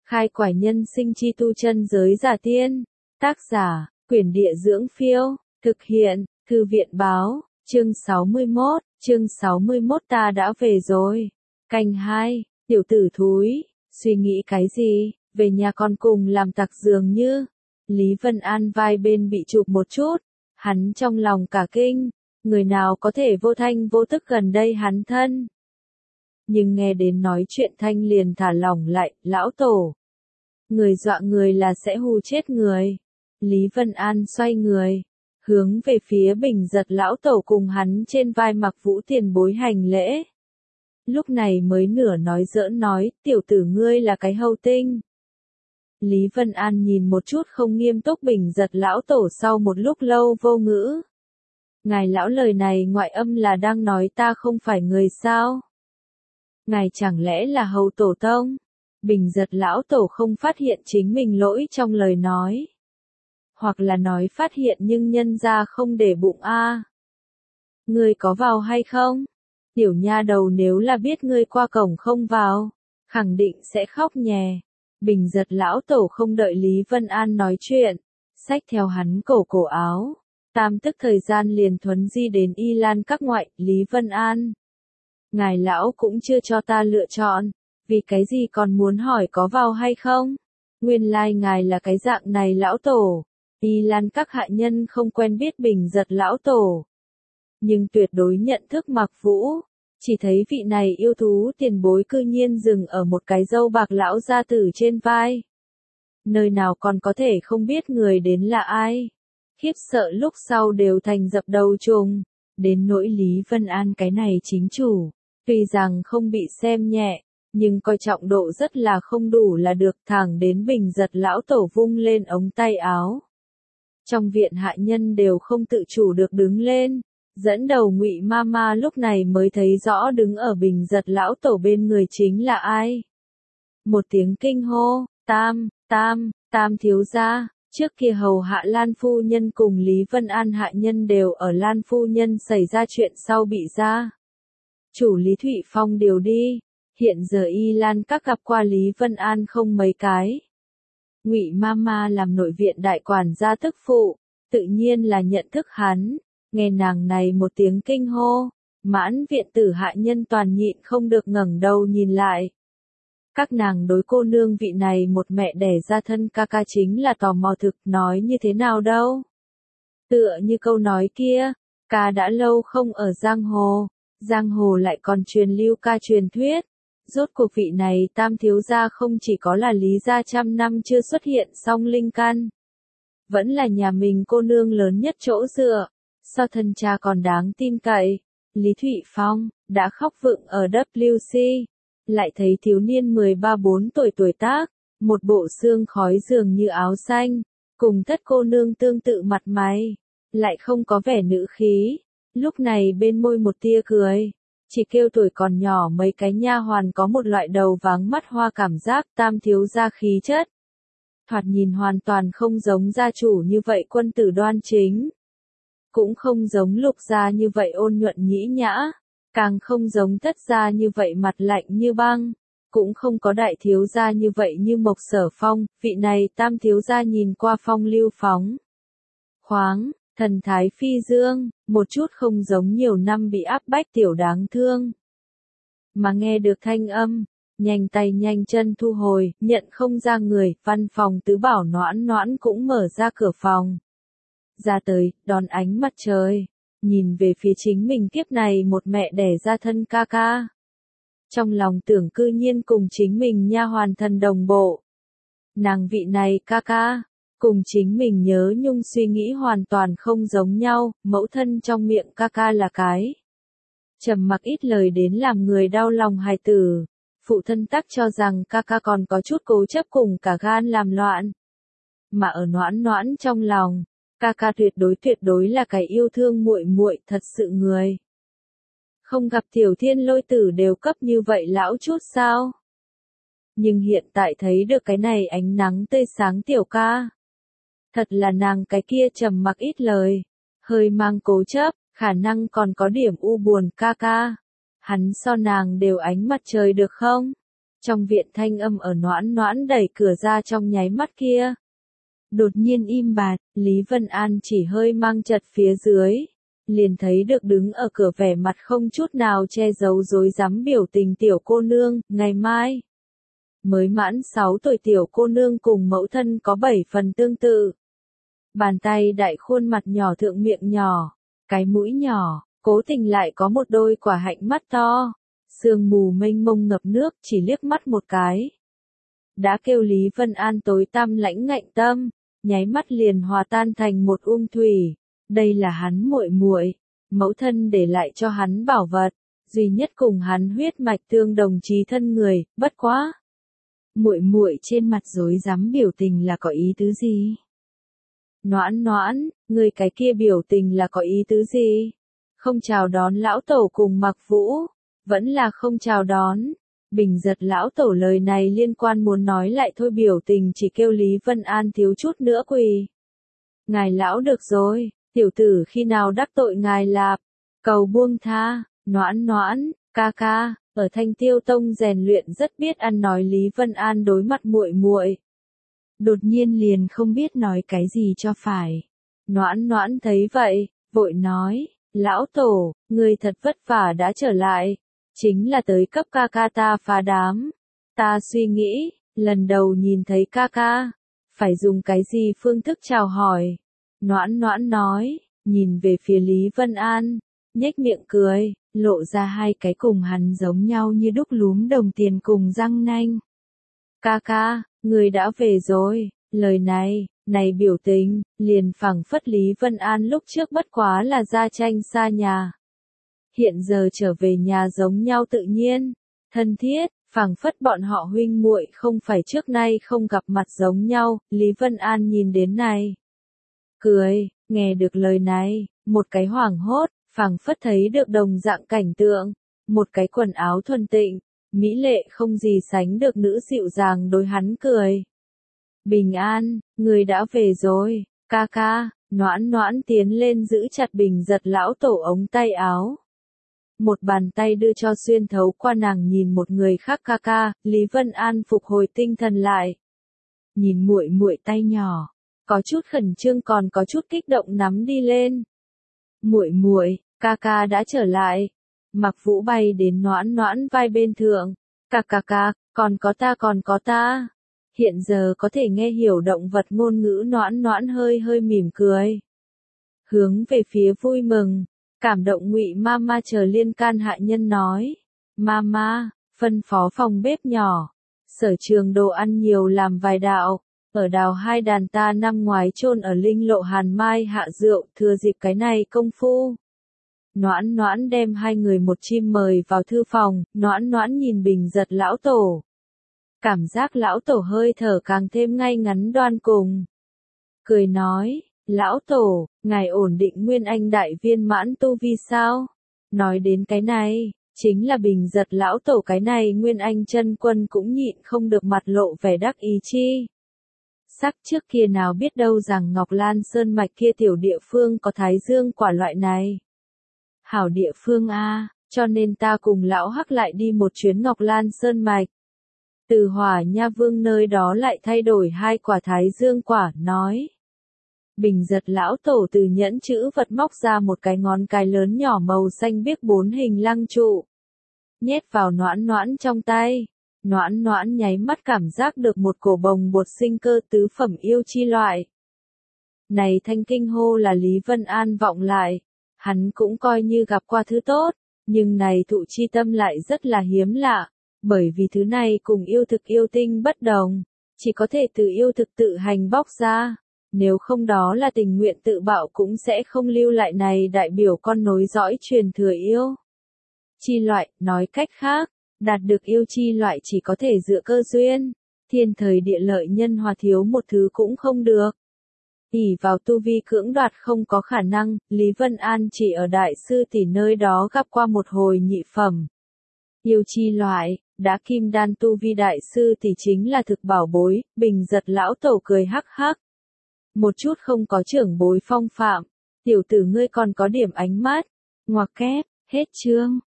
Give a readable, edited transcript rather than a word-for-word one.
Khai quải nhân sinh chi tu chân giới giả tiên. Tác giả, Quyển Địa Dưỡng Phiêu. Thực hiện, Thư viện Báo. Chương 61 ta đã về rồi. Canh 2, tiểu tử thúi, suy nghĩ cái gì, về nhà con cùng làm tặc dường như. Lý Vân An vai bên bị chụp một chút, hắn trong lòng cả kinh, người nào có thể vô thanh vô tức gần đây hắn thân. Nhưng nghe đến nói chuyện thanh liền thả lỏng lại, lão tổ. Người dọa người là sẽ hù chết người. Lý Vân An xoay người, hướng về phía Bình Giật lão tổ cùng hắn trên vai Mặc Vũ tiền bối hành lễ. Lúc này mới nửa nói giỡn nói, tiểu tử ngươi là cái hầu tinh. Lý Vân An nhìn một chút không nghiêm túc Bình Giật lão tổ sau một lúc lâu vô ngữ. Ngài lão lời này ngoại âm là đang nói ta không phải người sao? Ngài chẳng lẽ là hầu tổ tông? Bình Giật lão tổ không phát hiện chính mình lỗi trong lời nói. Hoặc là nói phát hiện nhưng nhân ra không để bụng a. Ngươi có vào hay không? Tiểu nha đầu nếu là biết ngươi qua cổng không vào, khẳng định sẽ khóc nhè. Bình Giật lão tổ không đợi Lý Vân An nói chuyện, xách theo hắn cổ áo. Tam tức thời gian liền thuấn di đến Y Lan các ngoại, Lý Vân An. Ngài lão cũng chưa cho ta lựa chọn, vì cái gì còn muốn hỏi có vào hay không? Nguyên lai ngài là cái dạng này lão tổ. Y Lan các hạ nhân không quen biết Bình Giật lão tổ, nhưng tuyệt đối nhận thức Mặc Vũ. Chỉ thấy vị này yêu thú tiền bối cư nhiên dừng ở một cái râu bạc lão gia tử trên vai. Nơi nào còn có thể không biết người đến là ai. Khiếp sợ lúc sau đều thành dập đầu trùng. Đến nỗi Lý Vân An cái này chính chủ, tuy rằng không bị xem nhẹ, nhưng coi trọng độ rất là không đủ là được, thẳng đến Bình Giật lão tổ vung lên ống tay áo. Trong viện hạ nhân đều không tự chủ được đứng lên, dẫn đầu Ngụy Mama lúc này mới thấy rõ đứng ở Bình Giật lão tổ bên người chính là ai. Một tiếng kinh hô, Tam thiếu gia. Trước kia hầu hạ Lan phu nhân cùng Lý Vân An hạ nhân đều ở Lan phu nhân xảy ra chuyện sau bị ra chủ Lý Thụy Phong điều đi, hiện giờ Y Lan các gặp qua Lý Vân An không mấy cái. Ngụy Mama làm nội viện đại quản gia tức phụ, tự nhiên là nhận thức hắn, nghe nàng này một tiếng kinh hô, mãn viện tử hạ nhân toàn nhịn không được ngẩng đầu nhìn lại. Các nàng đối cô nương vị này một mẹ đẻ ra thân ca ca chính là tò mò thực, nói như thế nào đâu. Tựa như câu nói kia, ca đã lâu không ở giang hồ lại còn truyền lưu ca truyền thuyết. Rốt cuộc vị này Tam thiếu gia không chỉ có là Lý gia trăm năm chưa xuất hiện song linh căn, vẫn là nhà mình cô nương lớn nhất chỗ dựa, so thân cha còn đáng tin cậy. Lý Thụy Phong đã khóc vựng ở WC, lại thấy thiếu niên 13-14 tuổi tác, một bộ xương khói dường như áo xanh, cùng thất cô nương tương tự mặt mày, lại không có vẻ nữ khí, lúc này bên môi một tia cười. Chỉ kêu tuổi còn nhỏ mấy cái nha hoàn có một loại đầu váng mắt hoa cảm giác. Tam thiếu gia khí chất, thoạt nhìn hoàn toàn không giống gia chủ như vậy quân tử đoan chính, cũng không giống Lục gia như vậy ôn nhuận nhĩ nhã, càng không giống Thất gia như vậy mặt lạnh như băng, cũng không có Đại thiếu gia như vậy như Mộc Sở Phong. Vị này Tam thiếu gia nhìn qua phong lưu phóng khoáng, thần thái phi dương, một chút không giống nhiều năm bị áp bách tiểu đáng thương. Mà nghe được thanh âm, nhanh tay nhanh chân thu hồi, nhận không ra người, văn phòng tứ bảo Noãn cũng mở ra cửa phòng. Ra tới, đón ánh mặt trời, nhìn về phía chính mình kiếp này một mẹ đẻ ra thân ca ca. Trong lòng tưởng cư nhiên cùng chính mình nha hoàn thần đồng bộ. Nàng vị này ca ca, cùng chính mình nhớ nhung suy nghĩ hoàn toàn không giống nhau, mẫu thân trong miệng ca ca là cái trầm mặc ít lời đến làm người đau lòng hài tử, phụ thân tắc cho rằng ca ca còn có chút cố chấp cùng cả gan làm loạn. Mà ở Noãn trong lòng, ca ca tuyệt đối là cái yêu thương muội thật sự người. Không gặp Tiểu Thiên Lôi tử đều cấp như vậy lão chút sao? Nhưng hiện tại thấy được cái này ánh nắng tươi sáng tiểu ca. Thật là nàng cái kia trầm mặc ít lời, hơi mang cố chấp, khả năng còn có điểm u buồn ca ca. Hắn so nàng đều ánh mặt trời được không? Trong viện thanh âm ở Noãn Noãn đẩy cửa ra trong nháy mắt kia. Đột nhiên im bặt, Lý Vân An chỉ hơi mang chật phía dưới. Liền thấy được đứng ở cửa vẻ mặt không chút nào che giấu rối rắm biểu tình tiểu cô nương, ngày mai. Mới mãn 6 tuổi tiểu cô nương cùng mẫu thân có 7 phần tương tự. Bàn tay đại khuôn mặt nhỏ thượng miệng nhỏ, cái mũi nhỏ, cố tình lại có một đôi quả hạnh mắt to. Sương mù mênh mông ngập nước chỉ liếc mắt một cái. Đã kêu Lý Vân An tối tăm lãnh ngạnh tâm, nháy mắt liền hòa tan thành một thủy. Đây là hắn muội muội, mẫu thân để lại cho hắn bảo vật, duy nhất cùng hắn huyết mạch tương đồng chí thân người, bất quá. Muội muội trên mặt rối rắm biểu tình là có ý tứ gì? Noãn Noãn, người cái kia biểu tình là có ý tứ gì? Không chào đón lão tổ cùng Mặc Vũ, vẫn là không chào đón. Bình giật lão tổ lời này liên quan muốn nói lại thôi, biểu tình chỉ kêu Lý Vân An thiếu chút nữa quỳ. Ngài lão được rồi, tiểu tử khi nào đắc tội ngài lạp, cầu buông tha. Noãn Noãn, ca ca, ở Thanh Tiêu Tông rèn luyện rất biết ăn nói. Lý Vân An đối mặt muội muội, đột nhiên liền không biết nói cái gì cho phải. Noãn Noãn thấy vậy, vội nói, lão tổ, người thật vất vả đã trở lại, chính là tới cấp ca ca ta phá đám. Ta suy nghĩ, lần đầu nhìn thấy ca ca, phải dùng cái gì phương thức chào hỏi. Noãn Noãn nói, nhìn về phía Lý Vân An, nhếch miệng cười, lộ ra hai cái cùng hắn giống nhau như đúc lúm đồng tiền cùng răng nanh. Ca ca, người đã về rồi, lời này biểu tình, liền phảng phất Lý Vân An lúc trước bất quá là gia tranh xa nhà. Hiện giờ trở về nhà giống nhau tự nhiên, thân thiết, phảng phất bọn họ huynh muội không phải trước nay không gặp mặt giống nhau. Lý Vân An nhìn đến này, cười, nghe được lời này, một cái hoảng hốt, phảng phất thấy được đồng dạng cảnh tượng, một cái quần áo thuần tịnh, mỹ lệ không gì sánh được nữ dịu dàng đối hắn cười. Bình An, người đã về rồi, ca ca. Noãn Noãn tiến lên giữ chặt Bình giật lão tổ ống tay áo. Một bàn tay đưa cho xuyên thấu qua nàng nhìn một người khác ca ca. Lý Vân An phục hồi tinh thần lại. Nhìn muội muội tay nhỏ, có chút khẩn trương còn có chút kích động nắm đi lên. Muội muội, ca ca đã trở lại. Mặc Vũ bay đến Noãn Noãn vai bên thượng. Ca, còn có ta. Hiện giờ có thể nghe hiểu động vật ngôn ngữ. Noãn Noãn hơi mỉm cười. Hướng về phía vui mừng, cảm động Ngụy Mama chờ liên can hạ nhân nói. Mama, phân phó phòng bếp nhỏ. Sở trường đồ ăn nhiều làm vài đạo. Ở đào 2 đàn ta năm ngoái chôn ở linh lộ Hàn Mai hạ rượu, thừa dịp cái này công phu. Noãn Noãn đem hai người một chim mời vào thư phòng. Noãn Noãn nhìn Bình giật lão tổ. Cảm giác lão tổ hơi thở càng thêm ngay ngắn đoan cùng. Cười nói, lão tổ, ngài ổn định Nguyên Anh đại viên mãn tu vi sao? Nói đến cái này, chính là Bình giật lão tổ cái này Nguyên Anh chân quân cũng nhịn không được mặt lộ vẻ đắc ý chi. Sắc trước kia nào biết đâu rằng Ngọc Lan Sơn mạch kia tiểu địa phương có Thái Dương quả loại này. Hảo địa phương a, cho nên ta cùng lão Hắc lại đi một chuyến Ngọc Lan Sơn mạch. Từ Hỏa Nha Vương nơi đó lại thay đổi 2 quả Thái Dương quả, nói. Bình giật lão tổ từ nhẫn chữ vật móc ra một cái ngón cái lớn nhỏ màu xanh biếc 4 hình lăng trụ. Nhét vào Noãn Noãn trong tay. Noãn Noãn nháy mắt cảm giác được một cổ bồng bột sinh cơ tứ phẩm yêu chi loại. Này thanh kinh hô là Lý Vân An vọng lại. Hắn cũng coi như gặp qua thứ tốt, nhưng này thụ chi tâm lại rất là hiếm lạ. Bởi vì thứ này cùng yêu thực yêu tinh bất đồng, chỉ có thể từ yêu thực tự hành bóc ra, nếu không đó là tình nguyện tự bạo cũng sẽ không lưu lại này đại biểu con nối dõi truyền thừa yêu. Chi loại, nói cách khác, đạt được yêu chi loại chỉ có thể dựa cơ duyên, thiên thời địa lợi nhân hòa thiếu một thứ cũng không được. Ỷ vào tu vi cưỡng đoạt không có khả năng, Lý Vân An chỉ ở đại sư tỷ nơi đó gặp qua một hồi nhị phẩm. Yêu chi loại, đã kim đan tu vi đại sư thì chính là thực bảo bối. Bình giật lão tổ cười hắc hắc. Một chút không có trưởng bối phong phạm, tiểu tử ngươi còn có điểm ánh mắt. Ngoặc kép, hết chương.